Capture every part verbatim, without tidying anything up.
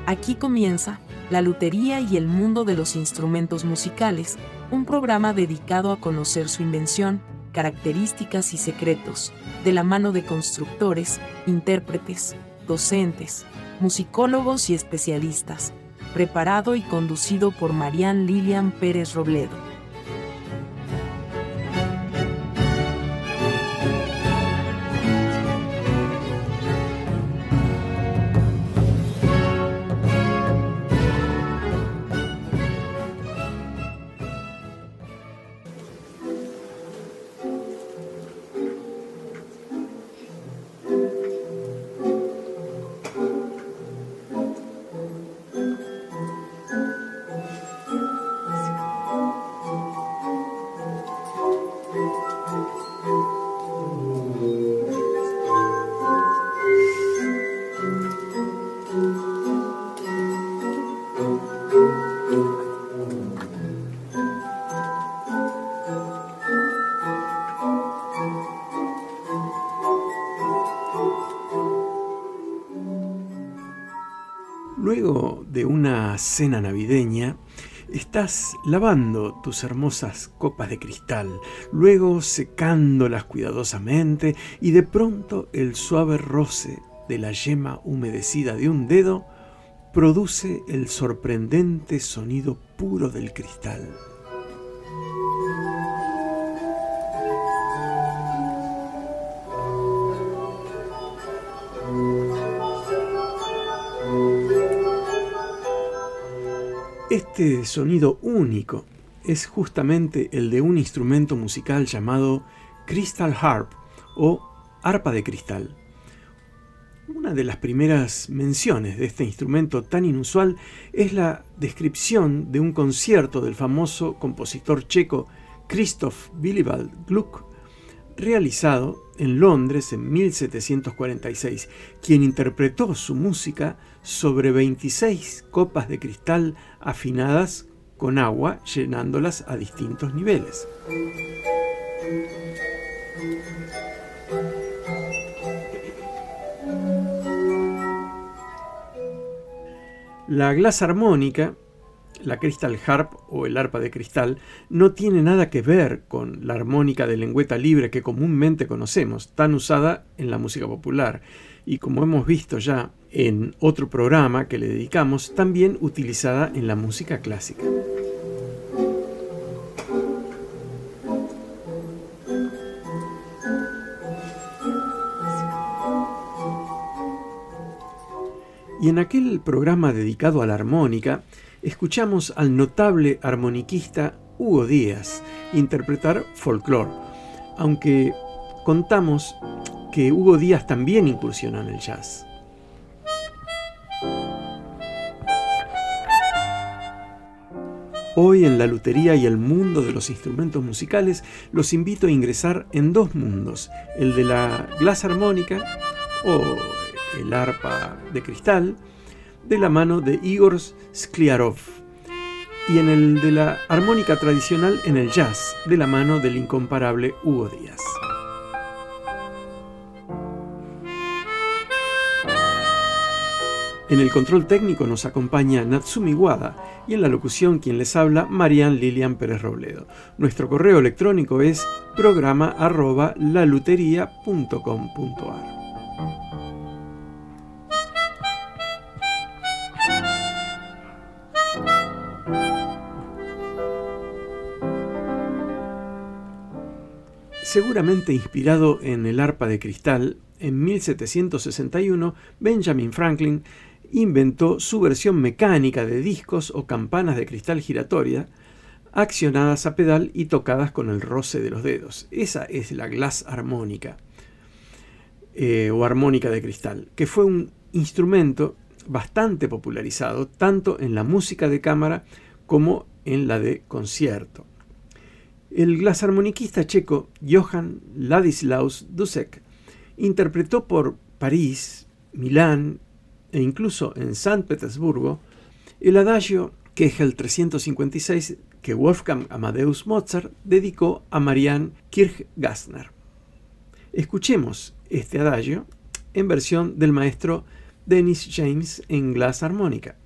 Aquí comienza La Lutería y el mundo de los instrumentos musicales, un programa dedicado a conocer su invención, características y secretos, de la mano de constructores, intérpretes, docentes, musicólogos y especialistas, preparado y conducido por Marian Lilian Pérez Robledo. Luego de una cena navideña, estás lavando tus hermosas copas de cristal, luego secándolas cuidadosamente y de pronto el suave roce de la yema humedecida de un dedo produce el sorprendente sonido puro del cristal. Este sonido único es justamente el de un instrumento musical llamado Crystal Harp o arpa de cristal. Una de las primeras menciones de este instrumento tan inusual es la descripción de un concierto del famoso compositor checo Krzysztof Willibald Gluck, realizado en Londres en mil setecientos cuarenta y seis, quien interpretó su música sobre veintiséis copas de cristal afinadas con agua, llenándolas a distintos niveles. La glass armónica, la Crystal Harp o el arpa de cristal, no tiene nada que ver con la armónica de lengüeta libre que comúnmente conocemos, tan usada en la música popular, y como hemos visto ya en otro programa que le dedicamos, también utilizada en la música clásica. Y en aquel programa dedicado a la armónica, escuchamos al notable armoniquista Hugo Díaz interpretar folclore, aunque contamos que Hugo Díaz también incursionó en el jazz. Hoy en La Lutería y el mundo de los instrumentos musicales los invito a ingresar en dos mundos, el de la glass armónica o el arpa de cristal, de la mano de Igor Skliarov, y en el de la armónica tradicional en el jazz, de la mano del incomparable Hugo Díaz. En el control técnico nos acompaña Natsumi Wada y en la locución quien les habla, Marian Lilian Pérez Robledo. Nuestro correo electrónico es programa arroba laluteria punto com punto ar. Seguramente inspirado en el arpa de cristal, en mil setecientos sesenta y uno Benjamin Franklin inventó su versión mecánica de discos o campanas de cristal giratoria, accionadas a pedal y tocadas con el roce de los dedos. Esa es la glass armónica eh, o armónica de cristal, que fue un instrumento bastante popularizado tanto en la música de cámara como en la de concierto. El glasarmoniquista checo Johann Ladislaus Dušek interpretó por París, Milán e incluso en San Petersburgo el adagio que es el trescientos cincuenta y seis que Wolfgang Amadeus Mozart dedicó a Marianne Kirchgassner. Escuchemos este adagio en versión del maestro Dennis James en Glass Harmonica.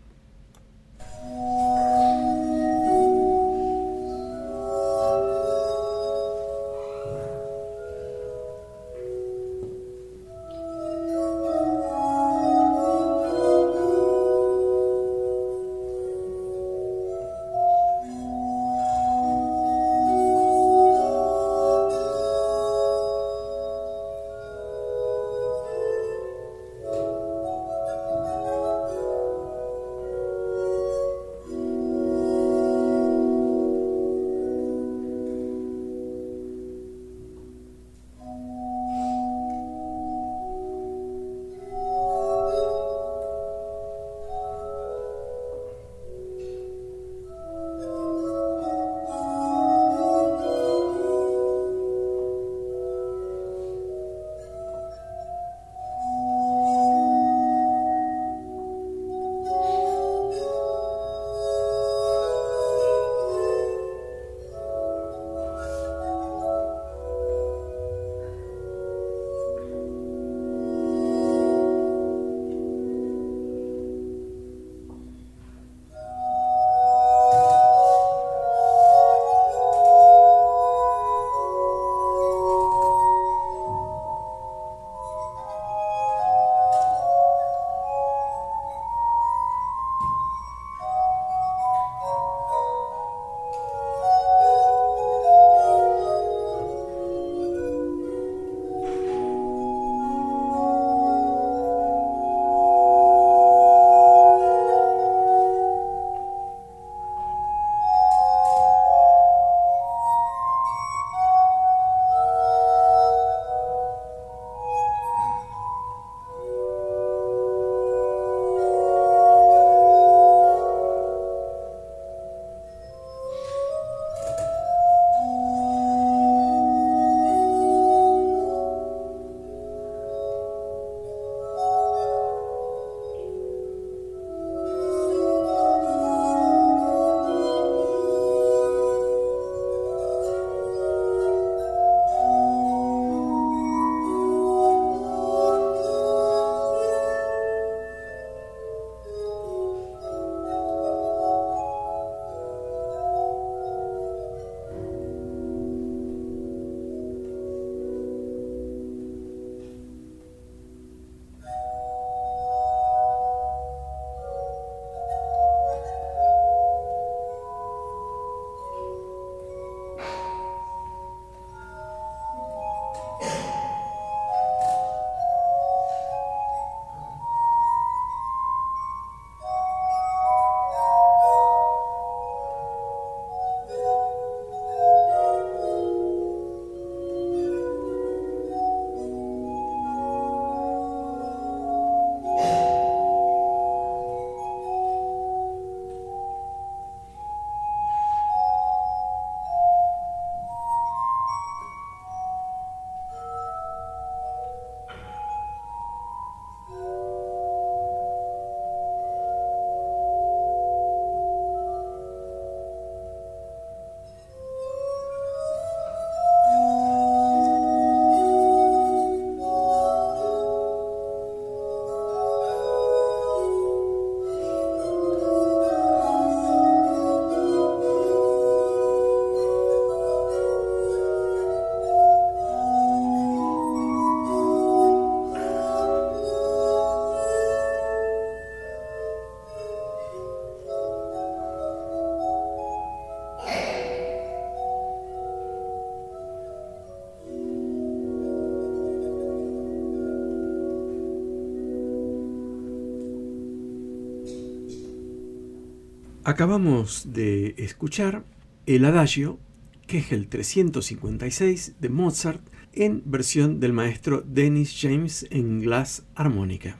Acabamos de escuchar el Adagio, que es el trescientos cincuenta y seis de Mozart, en versión del maestro Dennis James en Glass Harmonica.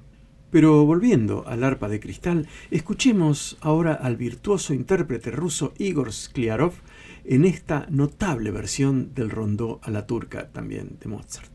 Pero volviendo al arpa de cristal, escuchemos ahora al virtuoso intérprete ruso Igor Skliarov en esta notable versión del rondó a la turca también de Mozart.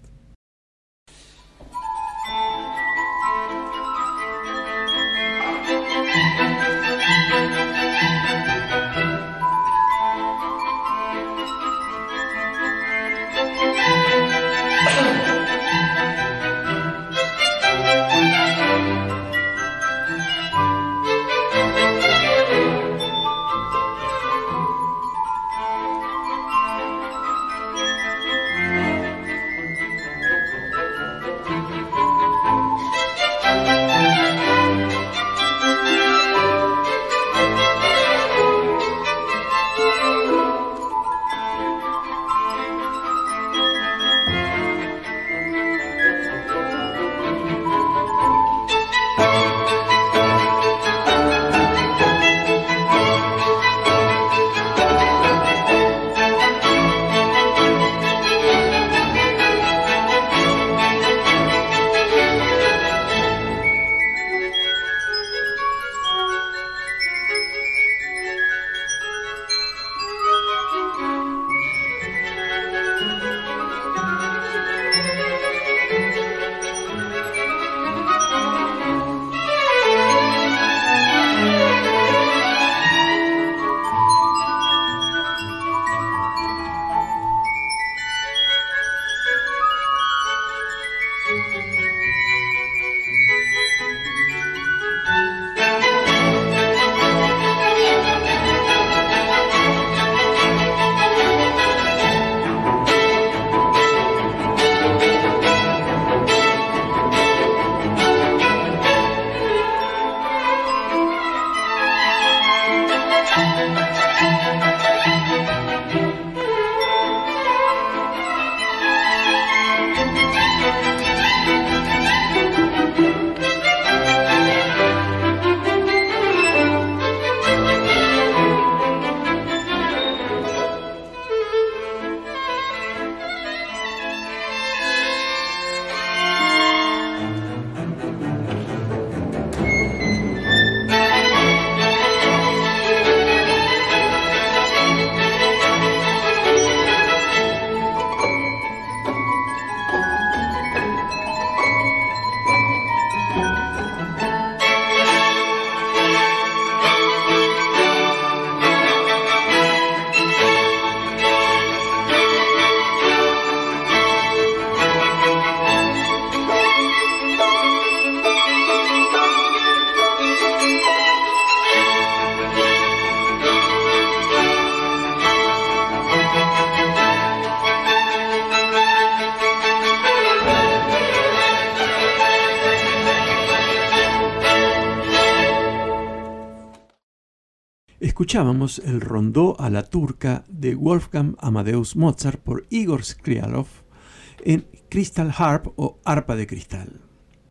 Escuchábamos el rondó a la turca de Wolfgang Amadeus Mozart por Igor Skliarov en Crystal Harp o arpa de cristal.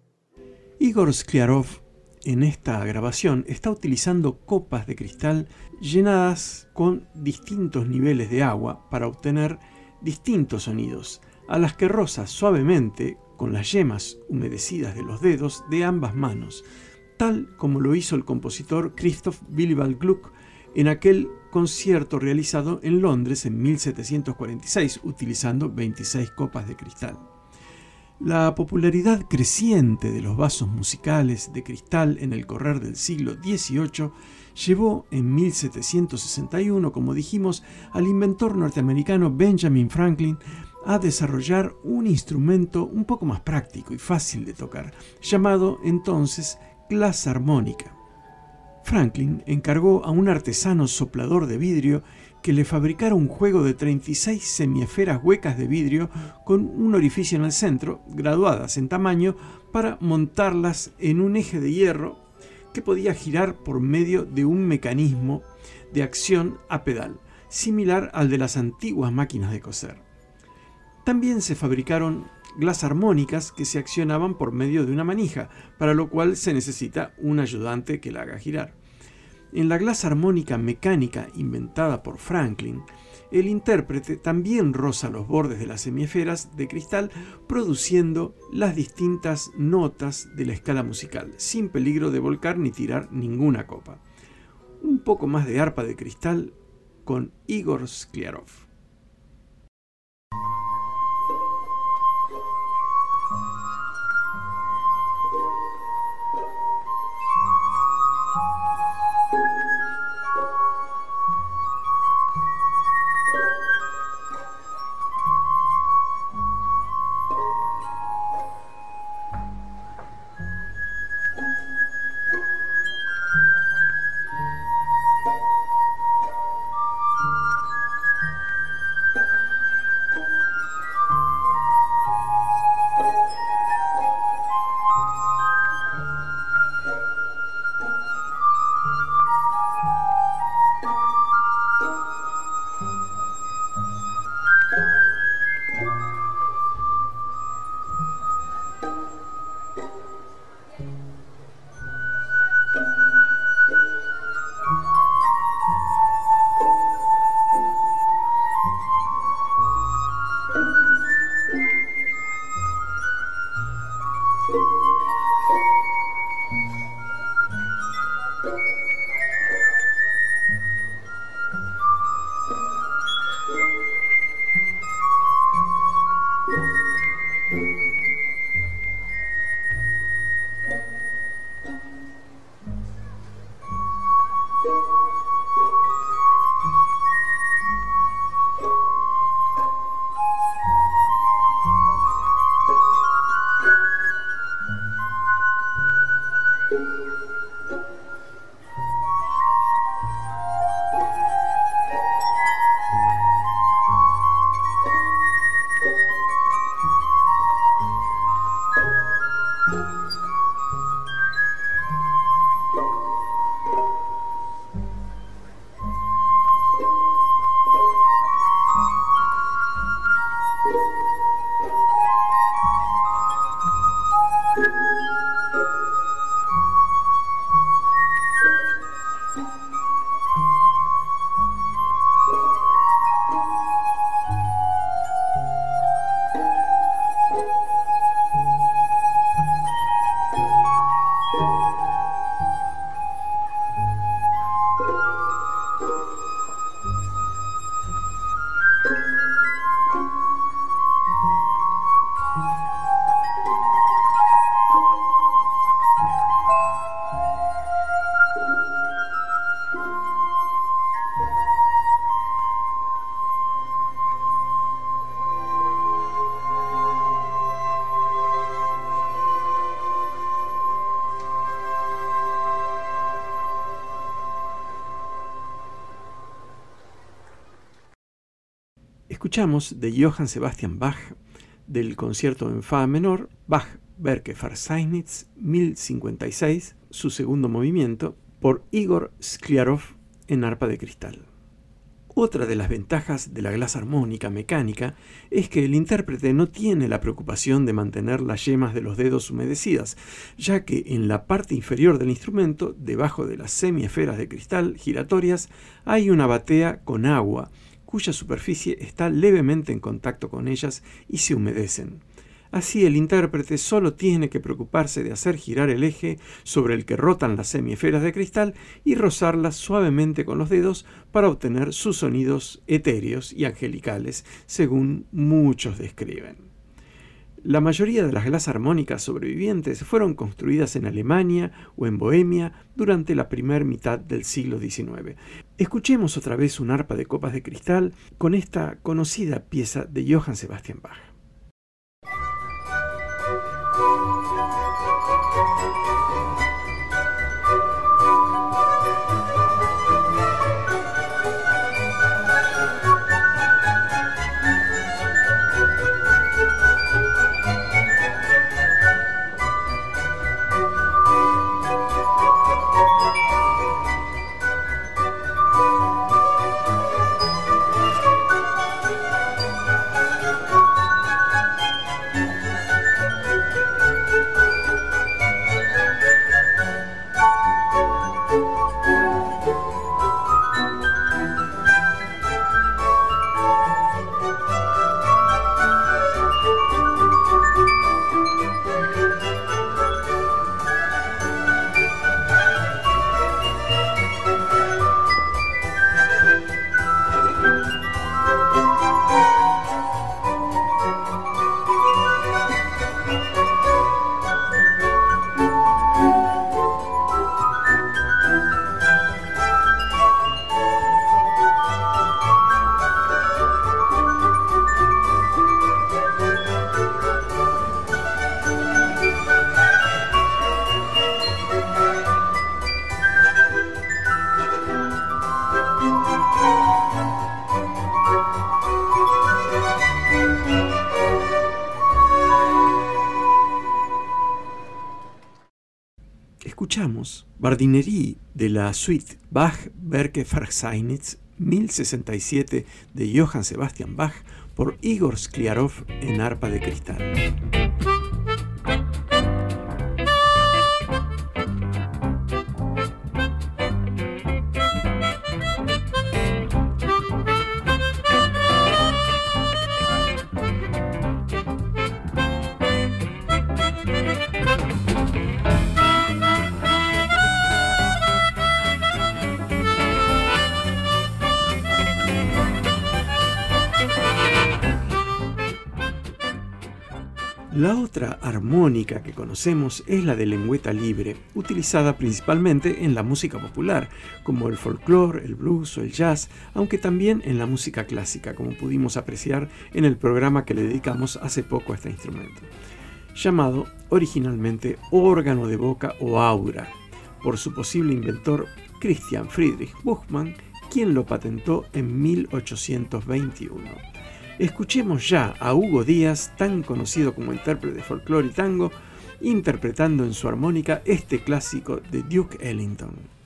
Igor Skliarov en esta grabación está utilizando copas de cristal llenadas con distintos niveles de agua para obtener distintos sonidos, a las que roza suavemente con las yemas humedecidas de los dedos de ambas manos, tal como lo hizo el compositor Christoph Willibald Gluck en aquel concierto realizado en Londres en mil setecientos cuarenta y seis, utilizando veintiséis copas de cristal. La popularidad creciente de los vasos musicales de cristal en el correr del siglo dieciocho llevó en mil setecientos sesenta y uno, como dijimos, al inventor norteamericano Benjamin Franklin a desarrollar un instrumento un poco más práctico y fácil de tocar, llamado entonces glasarmónica. Franklin encargó a un artesano soplador de vidrio que le fabricara un juego de treinta y seis semiesferas huecas de vidrio con un orificio en el centro, graduadas en tamaño, para montarlas en un eje de hierro que podía girar por medio de un mecanismo de acción a pedal, similar al de las antiguas máquinas de coser. También se fabricaron glasarmónicas que se accionaban por medio de una manija, para lo cual se necesita un ayudante que la haga girar. En la glasarmónica mecánica inventada por Franklin, el intérprete también roza los bordes de las semiesferas de cristal, produciendo las distintas notas de la escala musical, sin peligro de volcar ni tirar ninguna copa. Un poco más de arpa de cristal con Igor Skliarov. Escuchamos de Johann Sebastian Bach, del concierto en Fa menor, Bach Werke Verzeichnis mil cincuenta y seis, su segundo movimiento, por Igor Skliarov en arpa de cristal. Otra de las ventajas de la glasarmónica mecánica es que el intérprete no tiene la preocupación de mantener las yemas de los dedos humedecidas, ya que en la parte inferior del instrumento, debajo de las semiesferas de cristal giratorias, hay una batea con agua, cuya superficie está levemente en contacto con ellas y se humedecen. Así el intérprete solo tiene que preocuparse de hacer girar el eje sobre el que rotan las semiesferas de cristal y rozarlas suavemente con los dedos para obtener sus sonidos etéreos y angelicales, según muchos describen. La mayoría de las glasarmónicas sobrevivientes fueron construidas en Alemania o en Bohemia durante la primera mitad del siglo diecinueve. Escuchemos otra vez un arpa de copas de cristal con esta conocida pieza de Johann Sebastian Bach. Escuchamos Bardinerie de la suite Bach Werke Verzeichnis mil sesenta y siete de Johann Sebastian Bach por Igor Skliarov en arpa de cristal. La otra armónica que conocemos es la de lengüeta libre, utilizada principalmente en la música popular, como el folclore, el blues o el jazz, aunque también en la música clásica, como pudimos apreciar en el programa que le dedicamos hace poco a este instrumento, llamado originalmente órgano de boca o aura, por su posible inventor Christian Friedrich Buchmann, quien lo patentó en mil ochocientos veintiuno. Escuchemos ya a Hugo Díaz, tan conocido como intérprete de folclore y tango, interpretando en su armónica este clásico de Duke Ellington.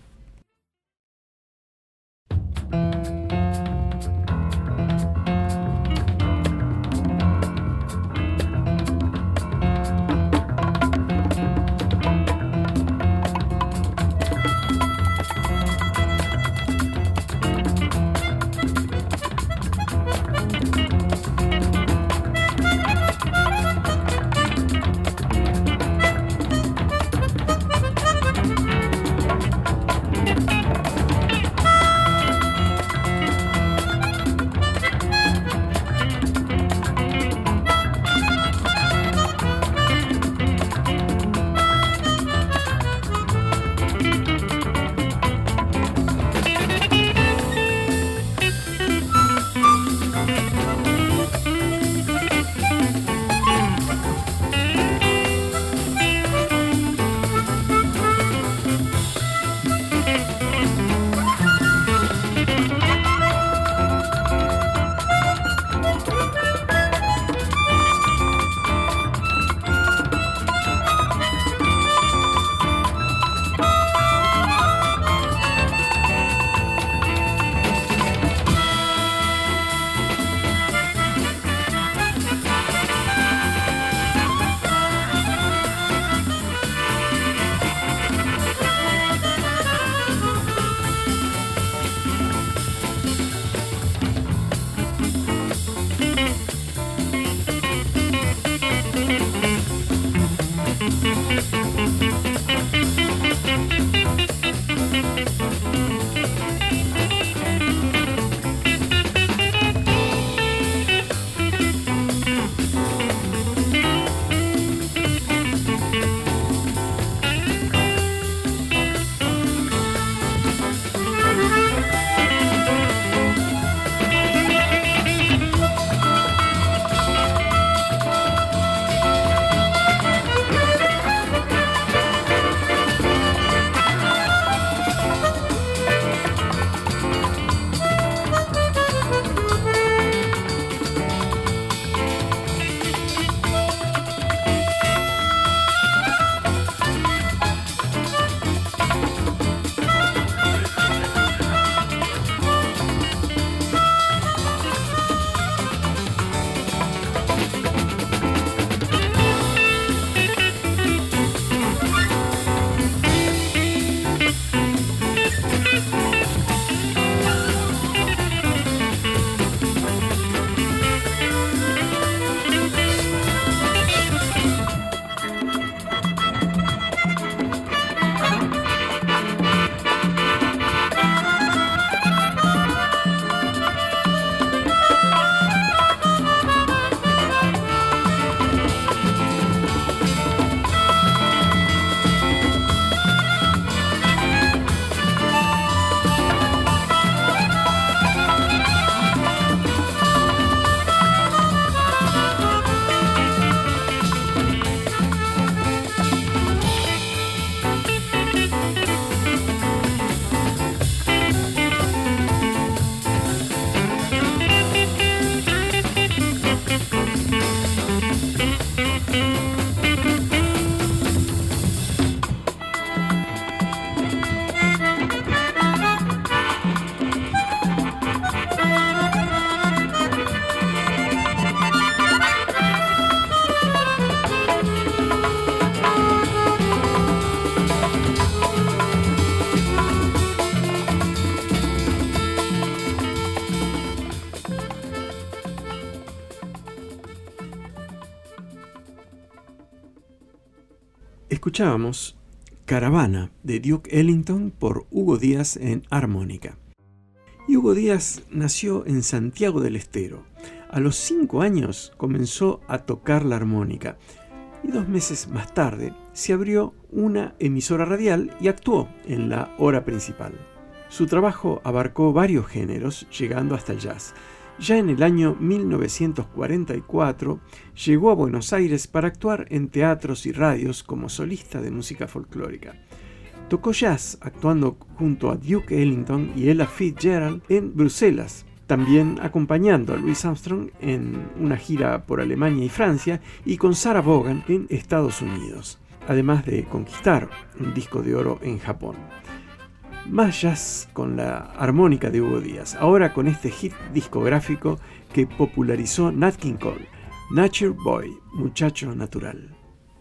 Escuchábamos Caravana de Duke Ellington por Hugo Díaz en armónica. Y Hugo Díaz nació en Santiago del Estero. A los cinco años comenzó a tocar la armónica y dos meses más tarde se abrió una emisora radial y actuó en la hora principal. Su trabajo abarcó varios géneros, llegando hasta el jazz. Ya en el año mil novecientos cuarenta y cuatro llegó a Buenos Aires para actuar en teatros y radios como solista de música folclórica. Tocó jazz actuando junto a Duke Ellington y Ella Fitzgerald en Bruselas, también acompañando a Louis Armstrong en una gira por Alemania y Francia y con Sarah Vaughan en Estados Unidos, además de conquistar un disco de oro en Japón. Más jazz con la armónica de Hugo Díaz, ahora con este hit discográfico que popularizó Nat King Cole, Nature Boy, muchacho natural.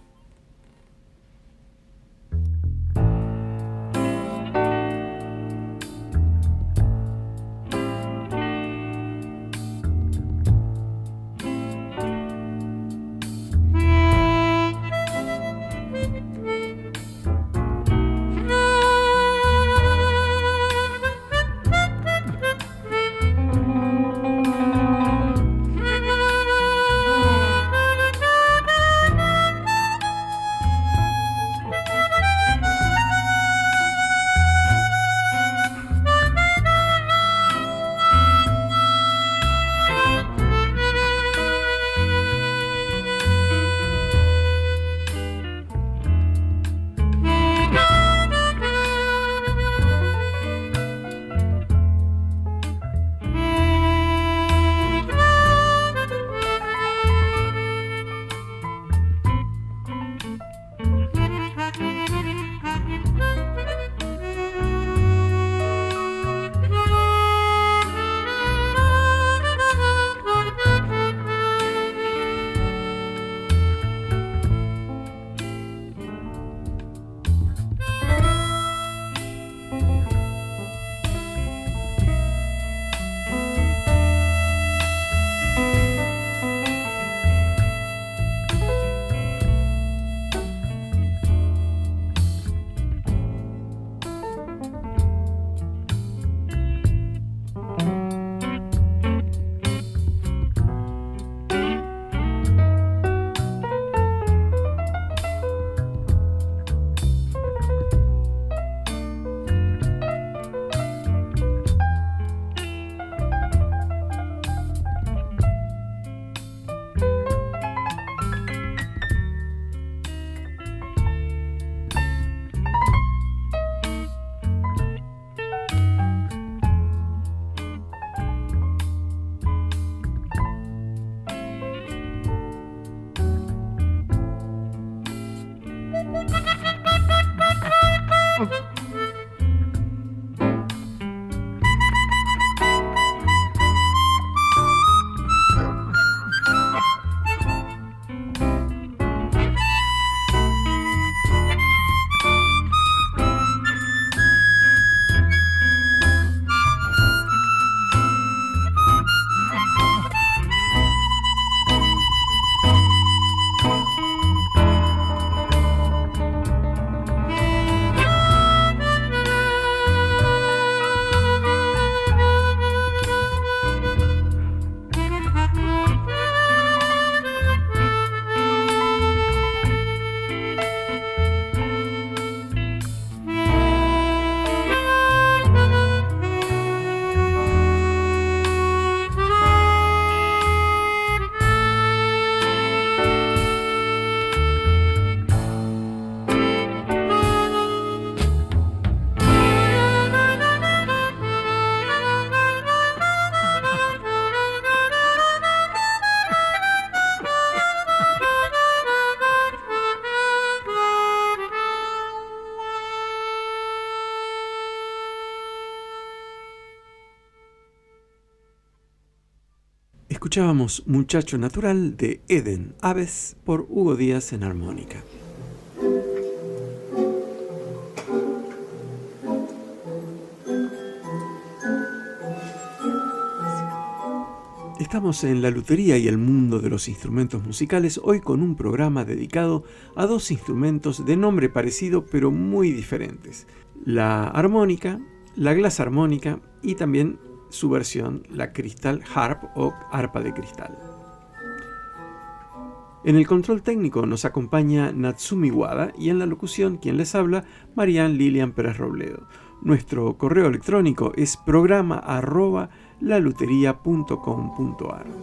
Escuchábamos Muchacho Natural de Eden Aves por Hugo Díaz en armónica. Estamos en la lutería y el mundo de los instrumentos musicales, hoy con un programa dedicado a dos instrumentos de nombre parecido pero muy diferentes. La armónica, la glass armónica y también su versión, la crystal harp o arpa de cristal. En el control técnico nos acompaña Natsumi Wada y en la locución, quien les habla, Marian Lilian Pérez Robledo. Nuestro correo electrónico es programa arroba laluteria punto com punto ar.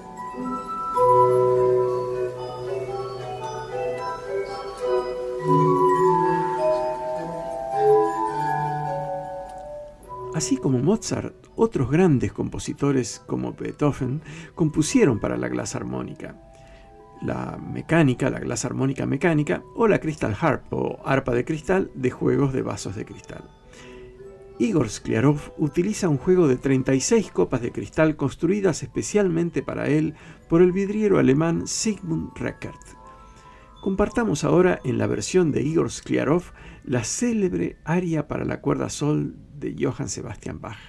Así como Mozart, otros grandes compositores como Beethoven compusieron para la glass armónica, la mecánica, la glass armónica mecánica o la crystal harp o arpa de cristal de juegos de vasos de cristal. Igor Skliarov utiliza un juego de treinta y seis copas de cristal construidas especialmente para él por el vidriero alemán Sigmund Reckert. Compartamos ahora en la versión de Igor Skliarov la célebre aria para la cuerda sol de Johann Sebastian Bach.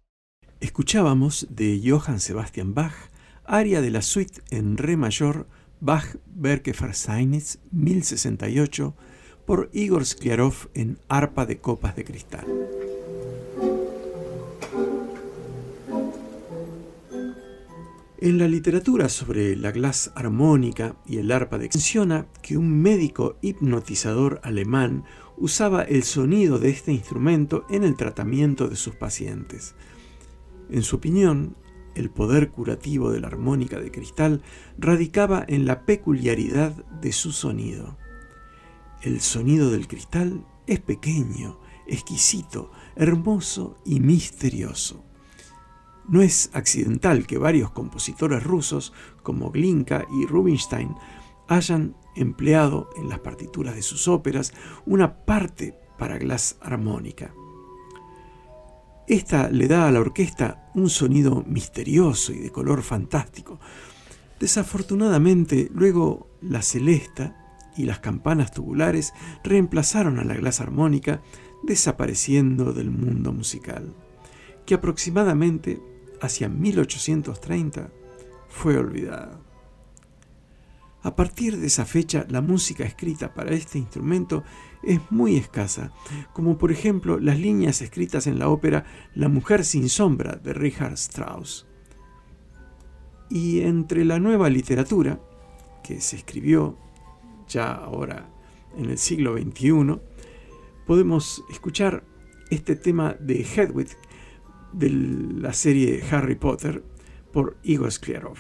Escuchábamos de Johann Sebastian Bach, aria de la suite en re mayor Bach-Werke-Verzeichnis mil sesenta y ocho por Igor Skliarov en arpa de copas de cristal. En la literatura sobre la glass armónica y el arpa de cristal menciona que un médico hipnotizador alemán usaba el sonido de este instrumento en el tratamiento de sus pacientes. En su opinión, el poder curativo de la armónica de cristal radicaba en la peculiaridad de su sonido. El sonido del cristal es pequeño, exquisito, hermoso y misterioso. No es accidental que varios compositores rusos, como Glinka y Rubinstein, hayan empleado en las partituras de sus óperas una parte para glass armónica. Esta le da a la orquesta un sonido misterioso y de color fantástico. Desafortunadamente, luego la celesta y las campanas tubulares reemplazaron a la glass armónica, desapareciendo del mundo musical, que aproximadamente hacia mil ochocientos treinta fue olvidada. A partir de esa fecha, la música escrita para este instrumento es muy escasa, como por ejemplo las líneas escritas en la ópera La mujer sin sombra de Richard Strauss. Y entre la nueva literatura, que se escribió ya ahora en el siglo veintiuno, podemos escuchar este tema de Hedwig de la serie Harry Potter por Igor Skliarov.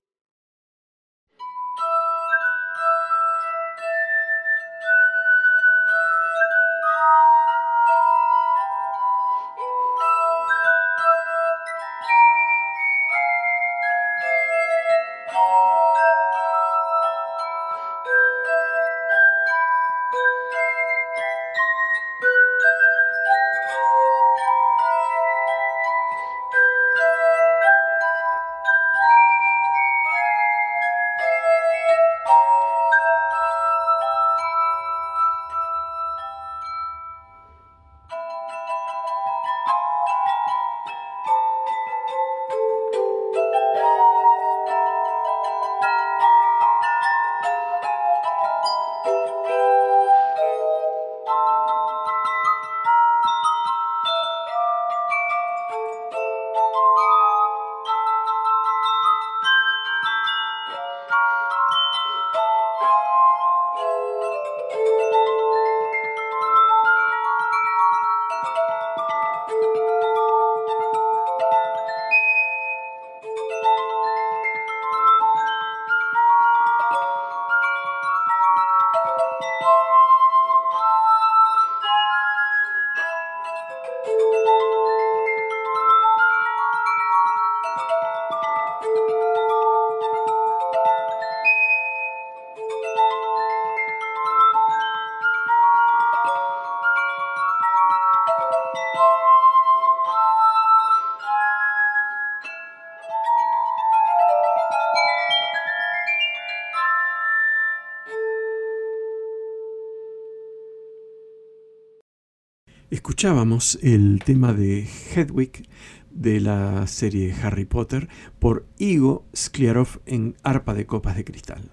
Escuchábamos el tema de Hedwig de la serie Harry Potter por Igor Skliarov en arpa de copas de cristal.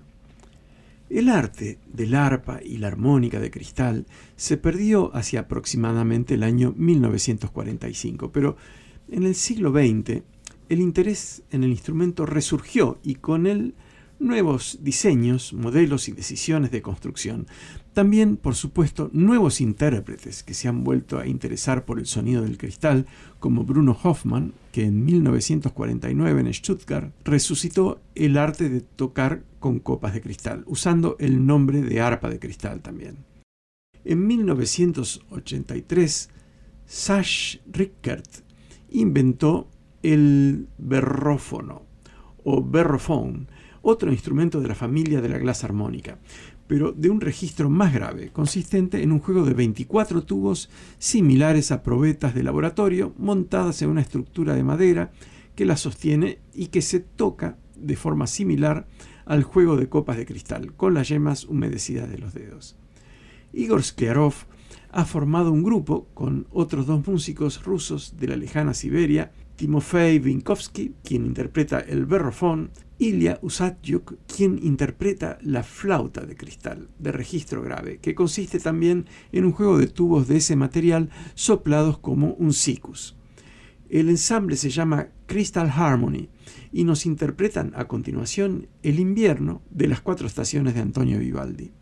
El arte del arpa y la armónica de cristal se perdió hacia aproximadamente el año mil novecientos cuarenta y cinco, pero en el siglo veinte el interés en el instrumento resurgió y con él nuevos diseños, modelos y decisiones de construcción. También, por supuesto, nuevos intérpretes que se han vuelto a interesar por el sonido del cristal, como Bruno Hoffmann, que en mil novecientos cuarenta y nueve en Stuttgart resucitó el arte de tocar con copas de cristal, usando el nombre de arpa de cristal también. En mil novecientos ochenta y tres, Sash Rickert inventó el berrófono o berrophone, otro instrumento de la familia de la glass armónica, pero de un registro más grave, consistente en un juego de veinticuatro tubos similares a probetas de laboratorio montadas en una estructura de madera que las sostiene y que se toca de forma similar al juego de copas de cristal, con las yemas humedecidas de los dedos. Igor Skliarov ha formado un grupo con otros dos músicos rusos de la lejana Siberia Timofey Vinkovsky, quien interpreta el berrofón, Ilya Usatyuk, quien interpreta la flauta de cristal de registro grave, que consiste también en un juego de tubos de ese material soplados como un sikus. El ensamble se llama Crystal Harmony y nos interpretan a continuación El invierno de las cuatro estaciones de Antonio Vivaldi.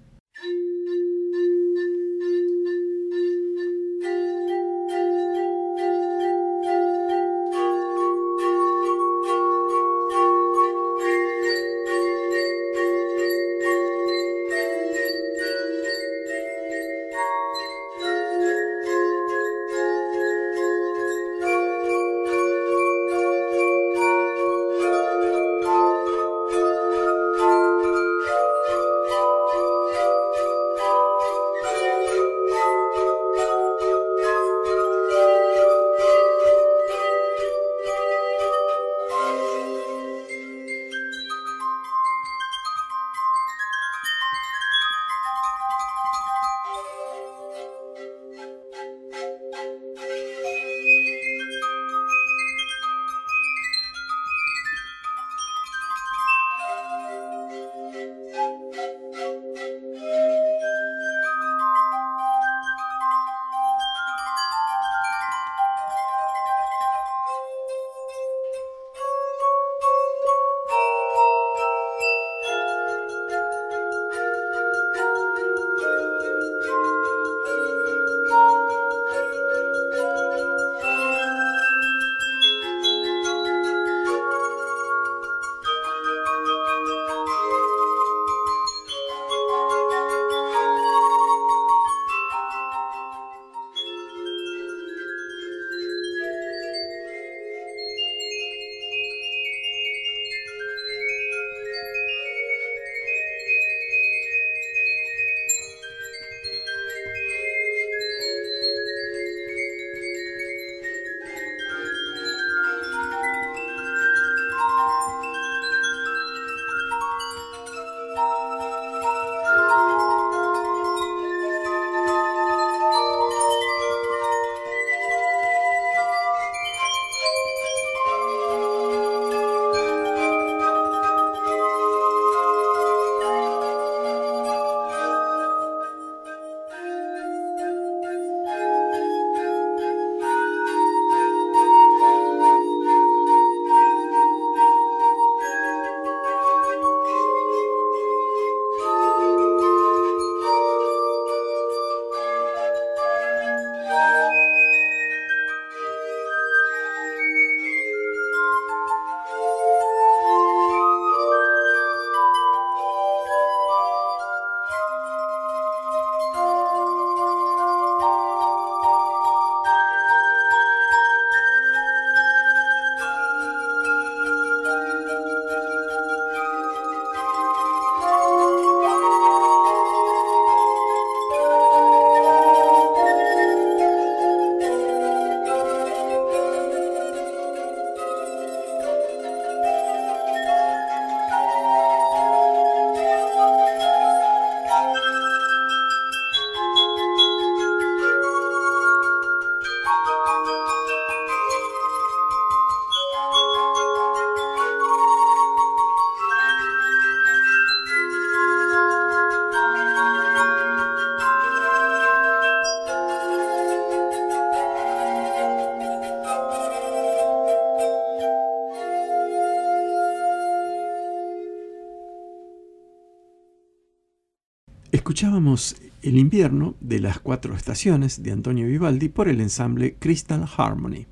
Escuchábamos El invierno de las cuatro estaciones de Antonio Vivaldi por el ensamble Crystal Harmony.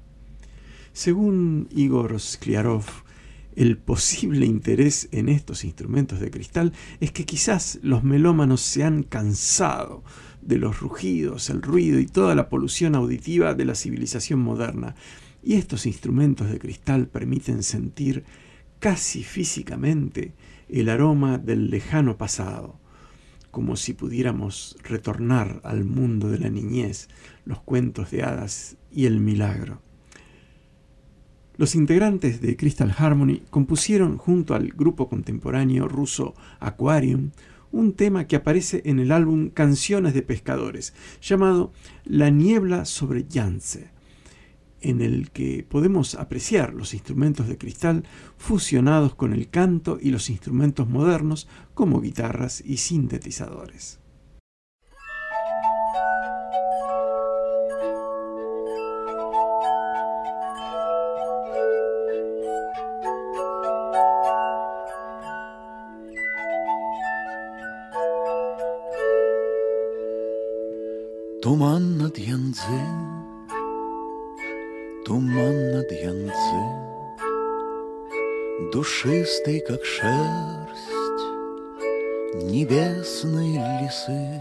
Según Igor Skliarov, el posible interés en estos instrumentos de cristal es que quizás los melómanos se han cansado de los rugidos, el ruido y toda la polución auditiva de la civilización moderna, y estos instrumentos de cristal permiten sentir casi físicamente el aroma del lejano pasado, como si pudiéramos retornar al mundo de la niñez, los cuentos de hadas y el milagro. Los integrantes de Crystal Harmony compusieron junto al grupo contemporáneo ruso Aquarium un tema que aparece en el álbum Canciones de Pescadores, llamado La niebla sobre Yangtze. en el que podemos apreciar los instrumentos de cristal fusionados con el canto y los instrumentos modernos como guitarras y sintetizadores. Туман над Янцзы, туман над Янцзы, душистый, как шерсть небесной лисы.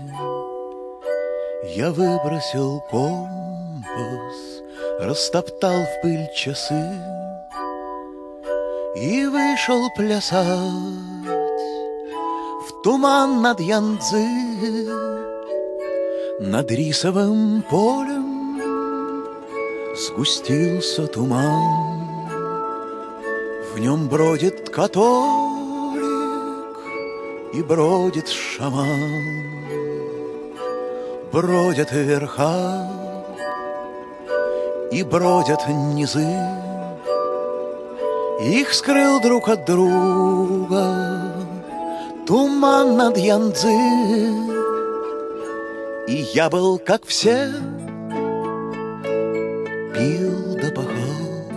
Я выбросил компас, растоптал в пыль часы и вышел плясать в туман над Янцзы. Над рисовым полем сгустился туман, в нем бродит католик и бродит шаман. Бродят верха и бродят низы, их скрыл друг от друга туман над Янцзы. И я был, как все, пил да пахал,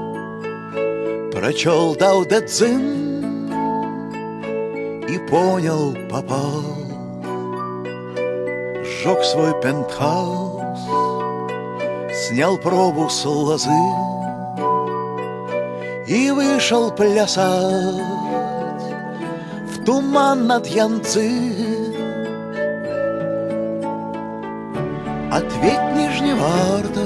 прочел Дао Дэ Цзин и понял, попал. Сжег свой пентхаус, снял пробу с лозы и вышел плясать в туман над Янцзы. Ответь, Нижневартовск,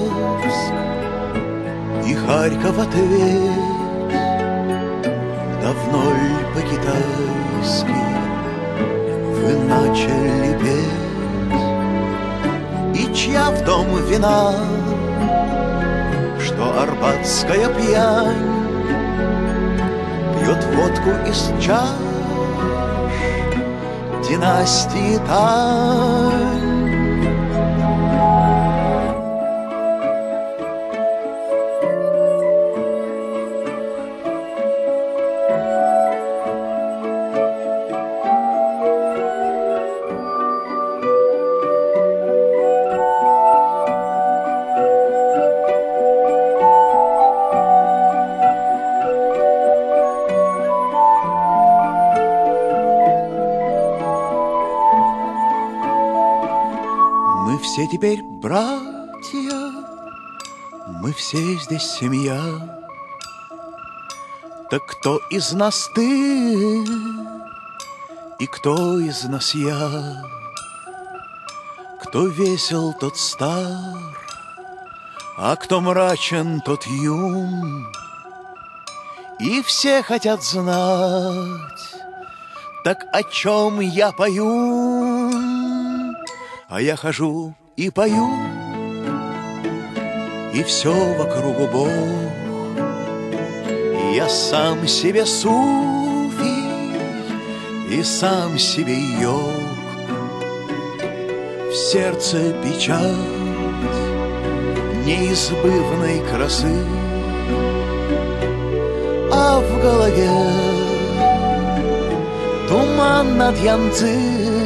и Харьков ответь. Давно ли по-китайски вы начали петь? И чья в дом вина, что арбатская пьянь пьет водку из чаш династии Тань? Все теперь братья, мы все здесь семья. Так кто из нас ты и кто из нас я? Кто весел, тот стар, а кто мрачен, тот юн. И все хотят знать, так о чем я пою? А я хожу и пою, и все вокруг Бог. Я сам себе суфий и сам себе йог. В сердце печать неизбывной красы, а в голове туман над Янцзы.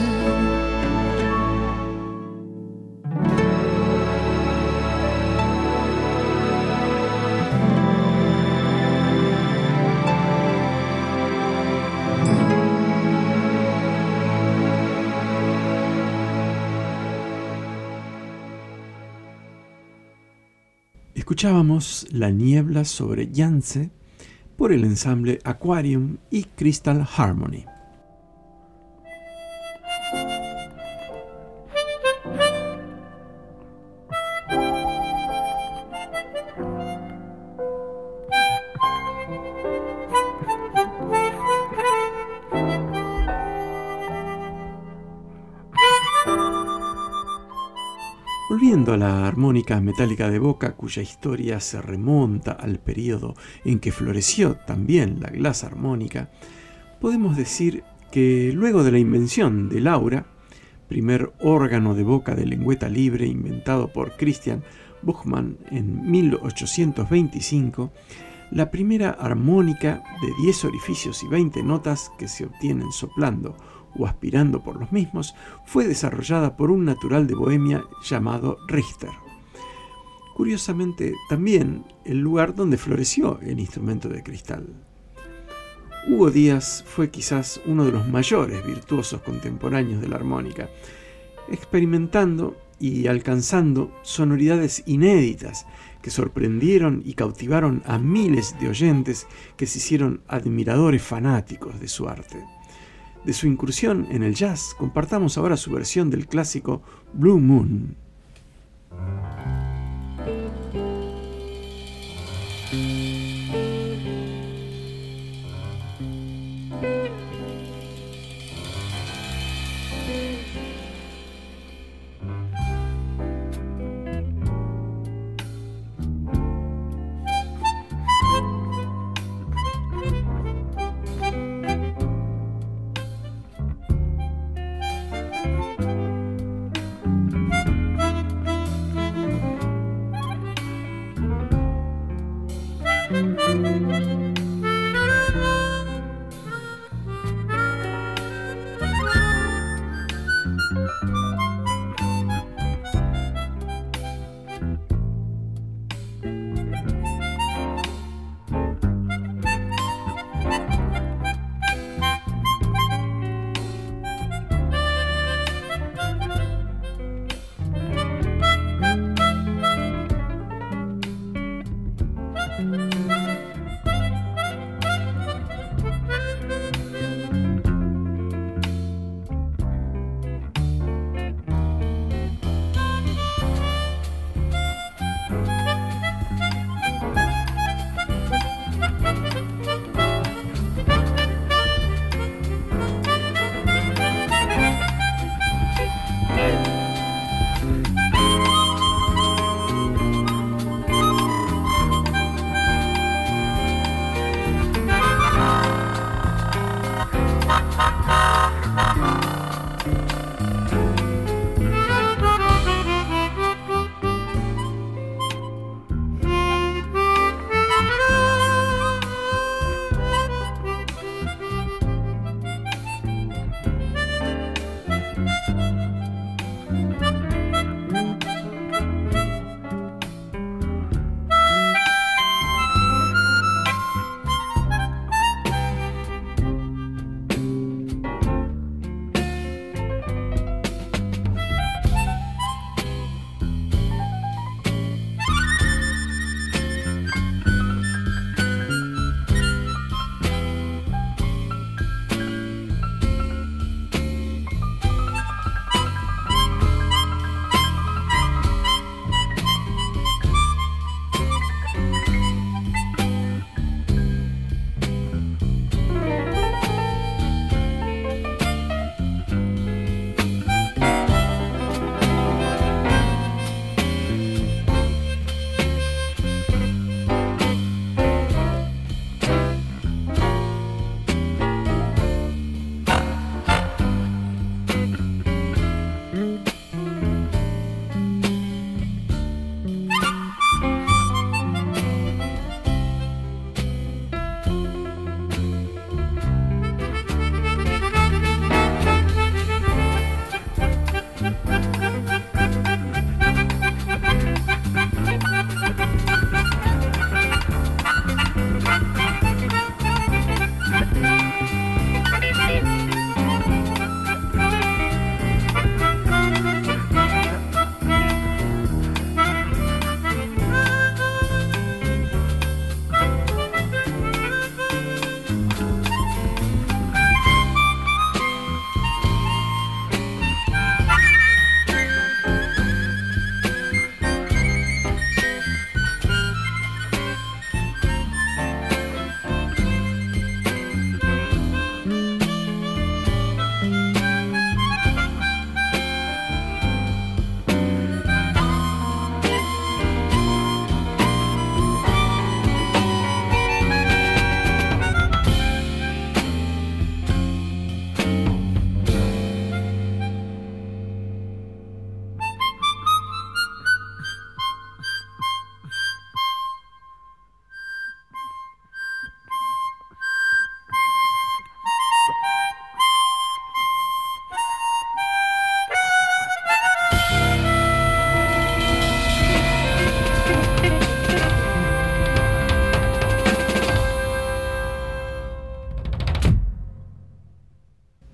Escuchábamos La niebla sobre Yangtze por el ensamble Aquarium y Crystal Harmony. Volviendo a la armónica metálica de boca, cuya historia se remonta al periodo en que floreció también la glass armónica, podemos decir que luego de la invención del aura, primer órgano de boca de lengüeta libre inventado por Christian Buchmann en mil ochocientos veinticinco, la primera armónica de diez orificios y veinte notas que se obtienen soplando o aspirando por los mismos fue desarrollada por un natural de Bohemia llamado Richter. Curiosamente, también el lugar donde floreció el instrumento de cristal. Hugo Díaz fue quizás uno de los mayores virtuosos contemporáneos de la armónica, experimentando y alcanzando sonoridades inéditas que sorprendieron y cautivaron a miles de oyentes que se hicieron admiradores fanáticos de su arte. De su incursión en el jazz, compartamos ahora su versión del clásico Blue Moon.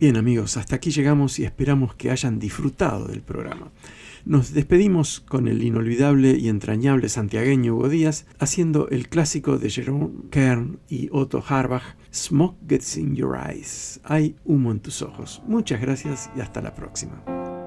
Bien amigos, hasta aquí llegamos y esperamos que hayan disfrutado del programa. Nos despedimos con el inolvidable y entrañable santiagueño Hugo Díaz haciendo el clásico de Jerome Kern y Otto Harbach, Smoke Gets in Your Eyes, hay humo en tus ojos. Muchas gracias y hasta la próxima.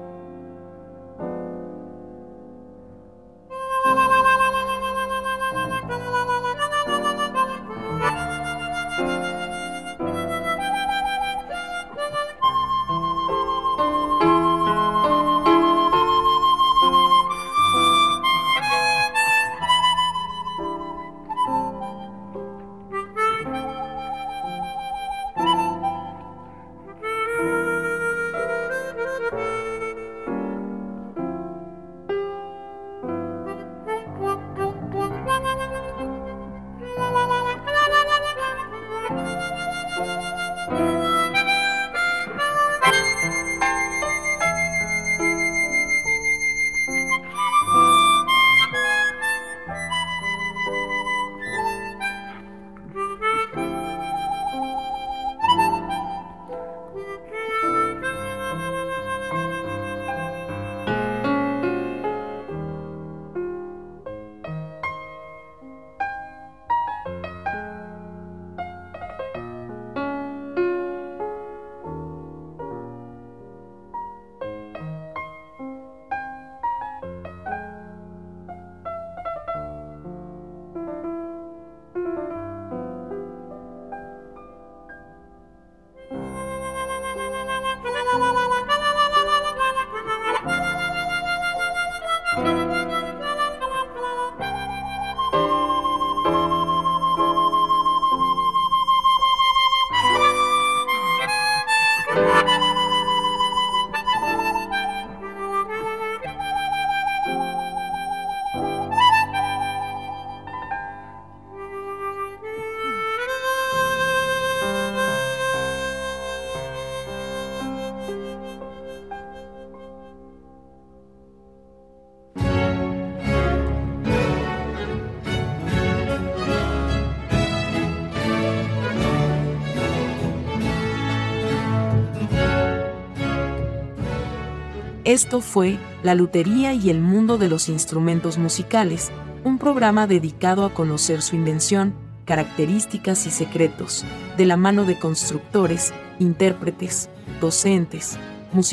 Esto fue La Lutería y el mundo de los instrumentos musicales, un programa dedicado a conocer su invención, características y secretos, de la mano de constructores, intérpretes, docentes,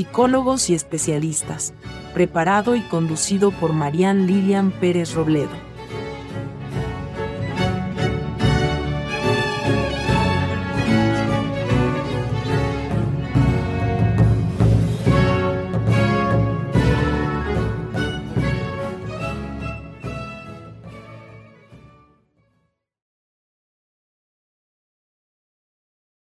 musicólogos y especialistas, preparado y conducido por Marian Lilian Pérez Robledo.